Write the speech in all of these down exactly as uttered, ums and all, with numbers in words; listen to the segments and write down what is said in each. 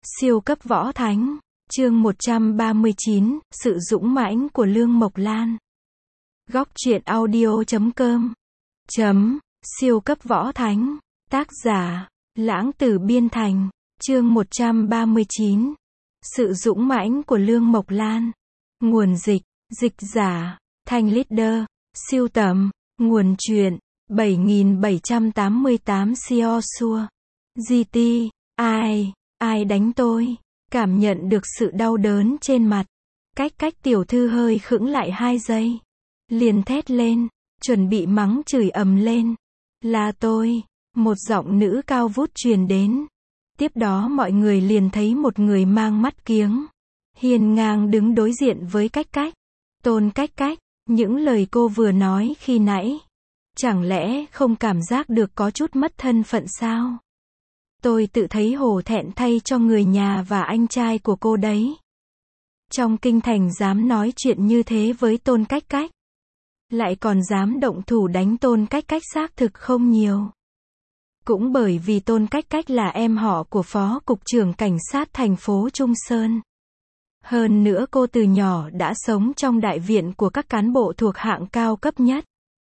Siêu cấp võ thánh, chương một trăm ba mươi chín, sự dũng mãnh của Lương Mộc Lan. Góc truyện audio chấm com chấm, siêu cấp võ thánh, tác giả, Lãng Tử Biên Thành, chương một trăm ba mươi chín, sự dũng mãnh của Lương Mộc Lan. Nguồn dịch, dịch giả, Thanh Leader, siêu tầm, nguồn truyện, bảy nghìn bảy trăm tám mươi tám Siosua. giê tê, ai, ai đánh tôi? Cảm nhận được sự đau đớn trên mặt. Cách cách tiểu thư hơi khựng lại hai giây. Liền thét lên, chuẩn bị mắng chửi ầm lên. Là tôi, một giọng nữ cao vút truyền đến. Tiếp đó mọi người liền thấy một người mang mắt kiếng, hiên ngang đứng đối diện với cách cách. Tôn cách cách, những lời cô vừa nói khi nãy, chẳng lẽ không cảm giác được có chút mất thân phận sao? Tôi tự thấy hổ thẹn thay cho người nhà và anh trai của cô đấy. Trong kinh thành dám nói chuyện như thế với Tôn cách cách, lại còn dám động thủ đánh Tôn cách cách xác thực không nhiều. Cũng bởi vì Tôn cách cách là em họ của Phó Cục trưởng Cảnh sát thành phố Trung Sơn. Hơn nữa cô từ nhỏ đã sống trong đại viện của các cán bộ thuộc hạng cao cấp nhất.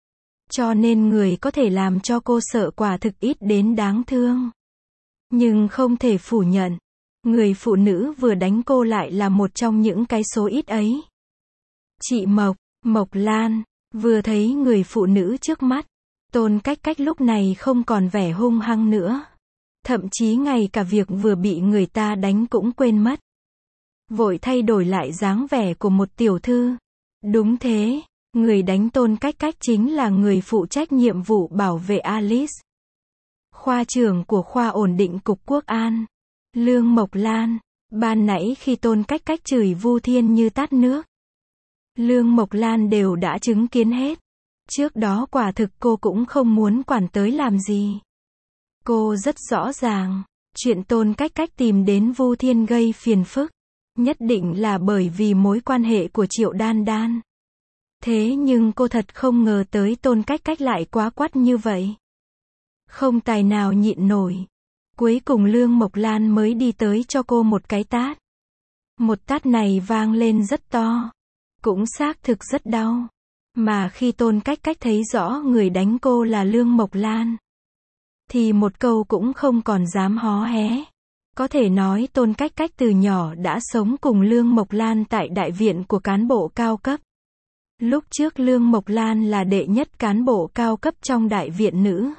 Cho nên người có thể làm cho cô sợ quả thực ít đến đáng thương. Nhưng không thể phủ nhận, người phụ nữ vừa đánh cô lại là một trong những cái số ít ấy. Chị Mộc, Mộc Lan, vừa thấy người phụ nữ trước mắt, Tôn cách cách lúc này không còn vẻ hung hăng nữa. Thậm chí ngay cả việc vừa bị người ta đánh cũng quên mất. Vội thay đổi lại dáng vẻ của một tiểu thư. Đúng thế, người đánh Tôn cách cách chính là người phụ trách nhiệm vụ bảo vệ Alice. Khoa trưởng của khoa ổn định cục quốc an, Lương Mộc Lan. Ban nãy khi Tôn cách cách chửi Vu Thiên như tát nước, Lương Mộc Lan đều đã chứng kiến hết. Trước đó quả thực cô cũng không muốn quản tới làm gì. Cô rất rõ ràng, chuyện Tôn cách cách tìm đến Vu Thiên gây phiền phức, nhất định là bởi vì mối quan hệ của Triệu Đan Đan. Thế nhưng cô thật không ngờ tới Tôn cách cách lại quá quắt như vậy. Không tài nào nhịn nổi. Cuối cùng Lương Mộc Lan mới đi tới cho cô một cái tát. Một tát này vang lên rất to. Cũng xác thực rất đau. Mà khi Tôn cách cách thấy rõ người đánh cô là Lương Mộc Lan, thì một câu cũng không còn dám hó hé. Có thể nói Tôn cách cách từ nhỏ đã sống cùng Lương Mộc Lan tại đại viện của cán bộ cao cấp. Lúc trước Lương Mộc Lan là đệ nhất cán bộ cao cấp trong đại viện nữ.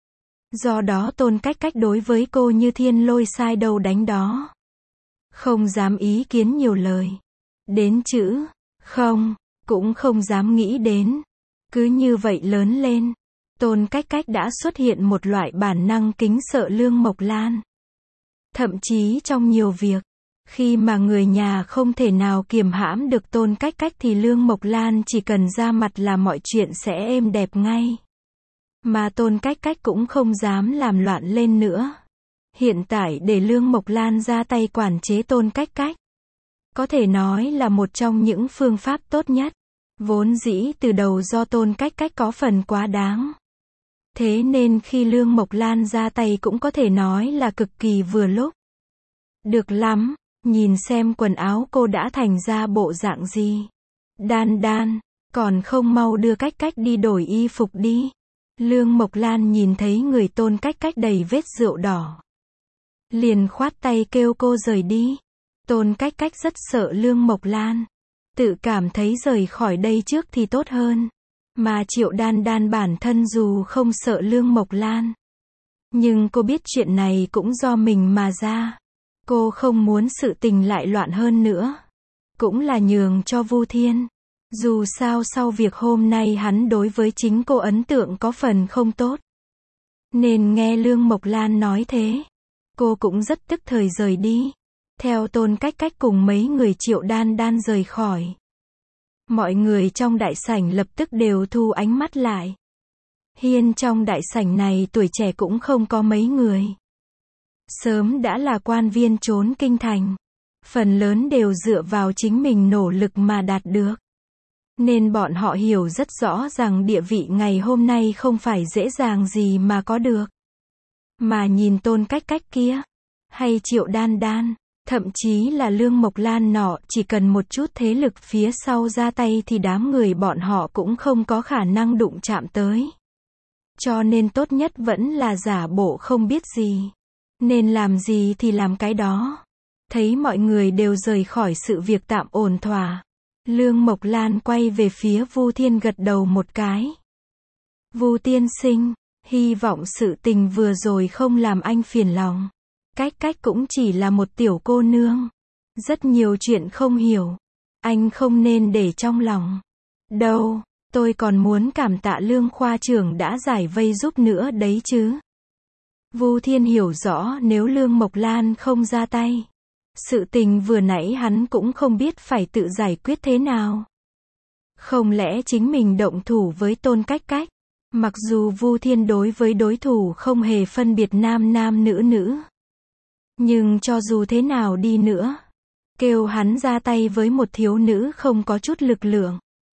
Do đó Tôn cách cách đối với cô như thiên lôi sai đâu đánh đó. Không dám ý kiến nhiều lời. Đến chữ không, cũng không dám nghĩ đến. Cứ như vậy lớn lên, Tôn cách cách đã xuất hiện một loại bản năng kính sợ Lương Mộc Lan. Thậm chí trong nhiều việc, khi mà người nhà không thể nào kiềm hãm được Tôn cách cách thì Lương Mộc Lan chỉ cần ra mặt là mọi chuyện sẽ êm đẹp ngay. Mà Tôn cách cách cũng không dám làm loạn lên nữa. Hiện tại để Lương Mộc Lan ra tay quản chế Tôn cách cách, có thể nói là một trong những phương pháp tốt nhất. Vốn dĩ từ đầu do Tôn cách cách có phần quá đáng. Thế nên khi Lương Mộc Lan ra tay cũng có thể nói là cực kỳ vừa lúc. Được lắm, nhìn xem quần áo cô đã thành ra bộ dạng gì. Đan Đan, còn không mau đưa cách cách đi đổi y phục đi. Lương Mộc Lan nhìn thấy người Tôn cách cách đầy vết rượu đỏ, liền khoát tay kêu cô rời đi. Tôn cách cách rất sợ Lương Mộc Lan, tự cảm thấy rời khỏi đây trước thì tốt hơn. Mà Triệu Đan Đan bản thân dù không sợ Lương Mộc Lan, nhưng cô biết chuyện này cũng do mình mà ra. Cô không muốn sự tình lại loạn hơn nữa. Cũng là nhường cho Vu Thiên. Dù sao sau việc hôm nay hắn đối với chính cô ấn tượng có phần không tốt. Nên nghe Lương Mộc Lan nói thế, cô cũng rất tức thời rời đi. Theo Tôn cách cách cùng mấy người Triệu Đan Đan rời khỏi. Mọi người trong đại sảnh lập tức đều thu ánh mắt lại. Hiên trong đại sảnh này tuổi trẻ cũng không có mấy người. Sớm đã là quan viên trốn kinh thành. Phần lớn đều dựa vào chính mình nỗ lực mà đạt được. Nên bọn họ hiểu rất rõ rằng địa vị ngày hôm nay không phải dễ dàng gì mà có được. Mà nhìn Tôn cách cách kia, hay Triệu Đan Đan, Thậm chí là Lương Mộc Lan nọ, chỉ cần một chút thế lực phía sau ra tay thì đám người bọn họ cũng không có khả năng đụng chạm tới. Cho nên tốt nhất vẫn là giả bộ không biết gì. Nên làm gì thì làm cái đó. Thấy mọi người đều rời khỏi sự việc tạm ổn thỏa. Lương Mộc Lan quay về phía Vu Thiên gật đầu một cái. Vu tiên sinh, hy vọng sự tình vừa rồi không làm anh phiền lòng. Cách cách cũng chỉ là một tiểu cô nương. Rất nhiều chuyện không hiểu. Anh không nên để trong lòng. Đâu, tôi còn muốn cảm tạ Lương khoa trưởng đã giải vây giúp nữa đấy chứ. Vu Thiên hiểu rõ nếu Lương Mộc Lan không ra tay. Sự tình vừa nãy hắn cũng không biết phải tự giải quyết thế nào. Không lẽ chính mình động thủ với Tôn Cách Cách? Mặc dù Vu Thiên đối với đối thủ không hề phân biệt nam nam nữ nữ. Nhưng cho dù thế nào đi nữa, kêu hắn ra tay với một thiếu nữ không có chút lực lượng.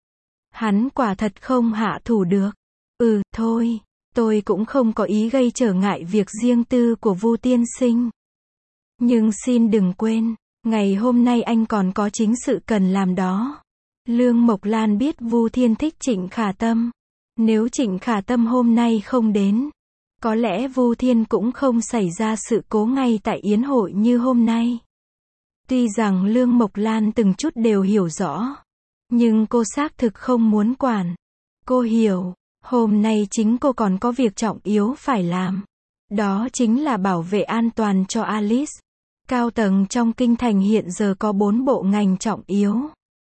Hắn quả thật không hạ thủ được. Ừ, thôi, tôi cũng không có ý gây trở ngại việc riêng tư của Vu tiên sinh. Nhưng xin đừng quên, ngày hôm nay anh còn có chính sự cần làm đó. Lương Mộc Lan biết Vu Thiên thích Trịnh Khả Tâm. Nếu Trịnh Khả Tâm hôm nay không đến, có lẽ Vu Thiên cũng không xảy ra sự cố ngay tại yến hội như hôm nay. Tuy rằng Lương Mộc Lan từng chút đều hiểu rõ, nhưng cô xác thực không muốn quản. Cô hiểu, hôm nay chính cô còn có việc trọng yếu phải làm. Đó chính là bảo vệ an toàn cho Alice. Cao tầng trong kinh thành hiện giờ có bốn bộ ngành trọng yếu.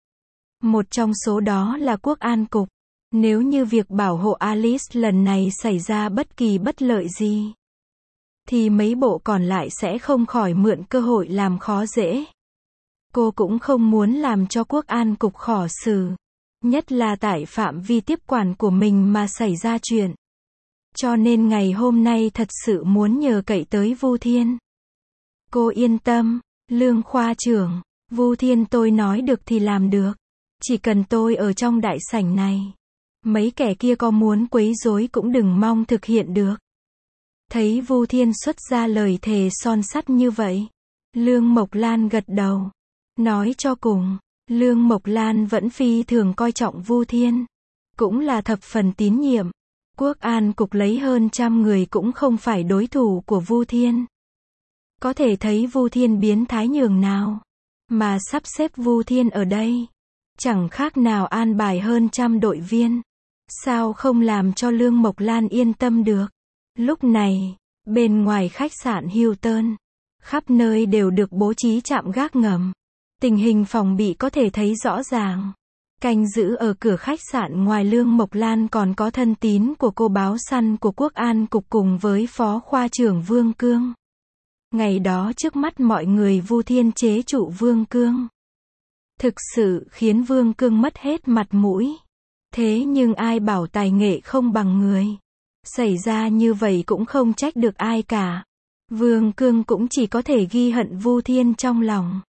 Một trong số đó là Quốc An Cục. Nếu như việc bảo hộ Alice lần này xảy ra bất kỳ bất lợi gì, thì mấy bộ còn lại sẽ không khỏi mượn cơ hội làm khó dễ. Cô cũng không muốn làm cho Quốc An Cục khó xử. Nhất là tại phạm vi tiếp quản của mình mà xảy ra chuyện. Cho nên ngày hôm nay thật sự muốn nhờ cậy tới Vu Thiên. Cô yên tâm, Lương khoa trưởng, Vu Thiên tôi nói được thì làm được. Chỉ cần tôi ở trong đại sảnh này, mấy kẻ kia có muốn quấy rối cũng đừng mong thực hiện được. Thấy Vu Thiên xuất ra lời thề son sắt như vậy, Lương Mộc Lan gật đầu. Nói cho cùng, Lương Mộc Lan vẫn phi thường coi trọng Vu Thiên. Cũng là thập phần tín nhiệm. Quốc An Cục lấy hơn trăm người cũng không phải đối thủ của Vu Thiên. Có thể thấy Vu Thiên biến thái nhường nào. Mà sắp xếp Vu Thiên ở đây, chẳng khác nào an bài hơn trăm đội viên. Sao không làm cho Lương Mộc Lan yên tâm được. Lúc này, bên ngoài khách sạn Hilton, khắp nơi đều được bố trí trạm gác ngầm. Tình hình phòng bị có thể thấy rõ ràng. Canh giữ ở cửa khách sạn ngoài Lương Mộc Lan còn có thân tín của cô báo săn của Quốc An Cục cùng với Phó Khoa trưởng Vương Cương. Ngày đó trước mắt mọi người Vu Thiên chế trụ Vương Cương. Thực sự khiến Vương Cương mất hết mặt mũi. Thế nhưng ai bảo tài nghệ không bằng người. Xảy ra như vậy cũng không trách được ai cả. Vương Cương cũng chỉ có thể ghi hận Vu Thiên trong lòng.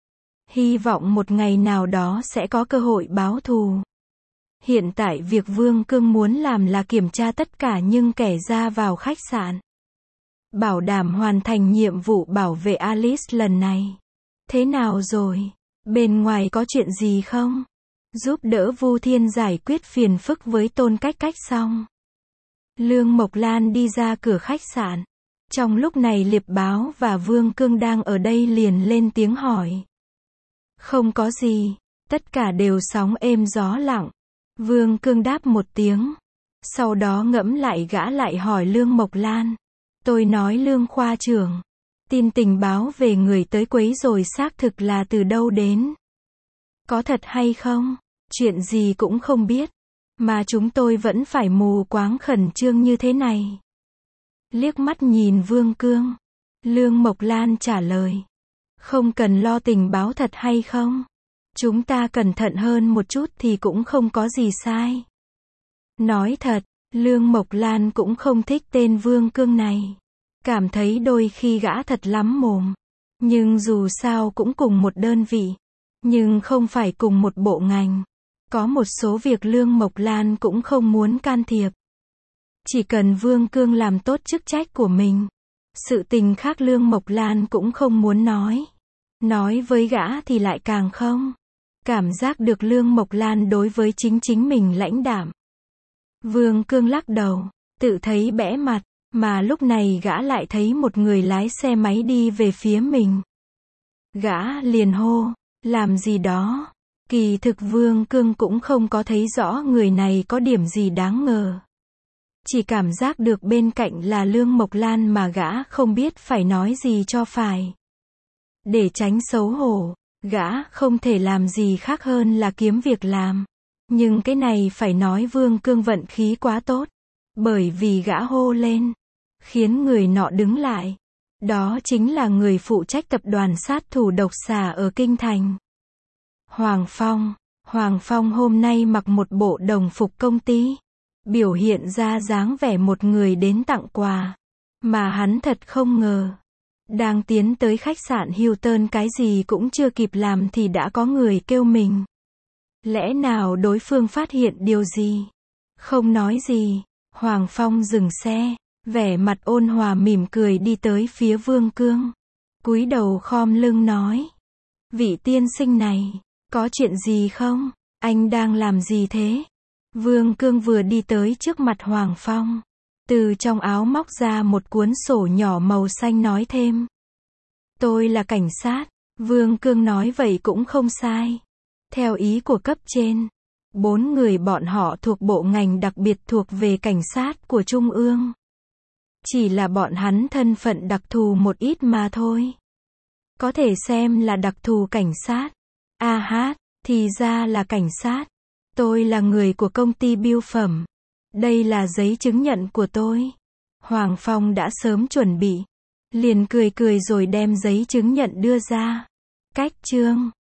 Hy vọng một ngày nào đó sẽ có cơ hội báo thù. Hiện tại việc Vương Cương muốn làm là kiểm tra tất cả những kẻ ra vào khách sạn. Bảo đảm hoàn thành nhiệm vụ bảo vệ Alice lần này. Thế nào rồi? Bên ngoài có chuyện gì không? Giúp đỡ Vu Thiên giải quyết phiền phức với Tôn Cách Cách xong. Lương Mộc Lan đi ra cửa khách sạn. Trong lúc này Liệp Báo và Vương Cương đang ở đây liền lên tiếng hỏi. Không có gì, tất cả đều sóng êm gió lặng. Vương Cương đáp một tiếng. Sau đó ngẫm lại gã lại hỏi Lương Mộc Lan. Tôi nói Lương khoa trưởng, tin tình báo về người tới quấy rồi xác thực là từ đâu đến? Có thật hay không? Chuyện gì cũng không biết. Mà chúng tôi vẫn phải mù quáng khẩn trương như thế này. Liếc mắt nhìn Vương Cương. Lương Mộc Lan trả lời. Không cần lo tình báo thật hay không. Chúng ta cẩn thận hơn một chút thì cũng không có gì sai. Nói thật, Lương Mộc Lan cũng không thích tên Vương Cương này. Cảm thấy đôi khi gã thật lắm mồm. Nhưng dù sao cũng cùng một đơn vị. Nhưng không phải cùng một bộ ngành. Có một số việc Lương Mộc Lan cũng không muốn can thiệp. Chỉ cần Vương Cương làm tốt chức trách của mình. Sự tình khác Lương Mộc Lan cũng không muốn nói. Nói với gã thì lại càng không. Cảm giác được Lương Mộc Lan đối với chính chính mình lãnh đạm. Vương Cương lắc đầu, tự thấy bẽ mặt, mà lúc này gã lại thấy một người lái xe máy đi về phía mình. Gã liền hô, làm gì đó? Kỳ thực Vương Cương cũng không có thấy rõ người này có điểm gì đáng ngờ. Chỉ cảm giác được bên cạnh là Lương Mộc Lan mà gã không biết phải nói gì cho phải. Để tránh xấu hổ, gã không thể làm gì khác hơn là kiếm việc làm. Nhưng cái này phải nói Vương Cương vận khí quá tốt. Bởi vì gã hô lên, khiến người nọ đứng lại. Đó chính là người phụ trách tập đoàn sát thủ độc xà ở Kinh Thành. Hoàng Phong. Hoàng Phong hôm nay mặc một bộ đồng phục công ty. Biểu hiện ra dáng vẻ một người đến tặng quà. Mà hắn thật không ngờ. Đang tiến tới khách sạn Hilton cái gì cũng chưa kịp làm thì đã có người kêu mình. Lẽ nào đối phương phát hiện điều gì? Không nói gì. Hoàng Phong dừng xe. Vẻ mặt ôn hòa mỉm cười đi tới phía Vương Cương. Cúi đầu khom lưng nói. Vị tiên sinh này, có chuyện gì không? Anh đang làm gì thế? Vương Cương vừa đi tới trước mặt Hoàng Phong. Từ trong áo móc ra một cuốn sổ nhỏ màu xanh nói thêm. Tôi là cảnh sát. Vương Cương nói vậy cũng không sai. Theo ý của cấp trên, bốn người bọn họ thuộc bộ ngành đặc biệt thuộc về cảnh sát của Trung ương. Chỉ là bọn hắn thân phận đặc thù một ít mà thôi. Có thể xem là đặc thù cảnh sát. A hát, thì ra là cảnh sát. Tôi là người của công ty bưu phẩm. Đây là giấy chứng nhận của tôi. Hoàng Phong đã sớm chuẩn bị. Liền cười cười rồi đem giấy chứng nhận đưa ra. Cách chương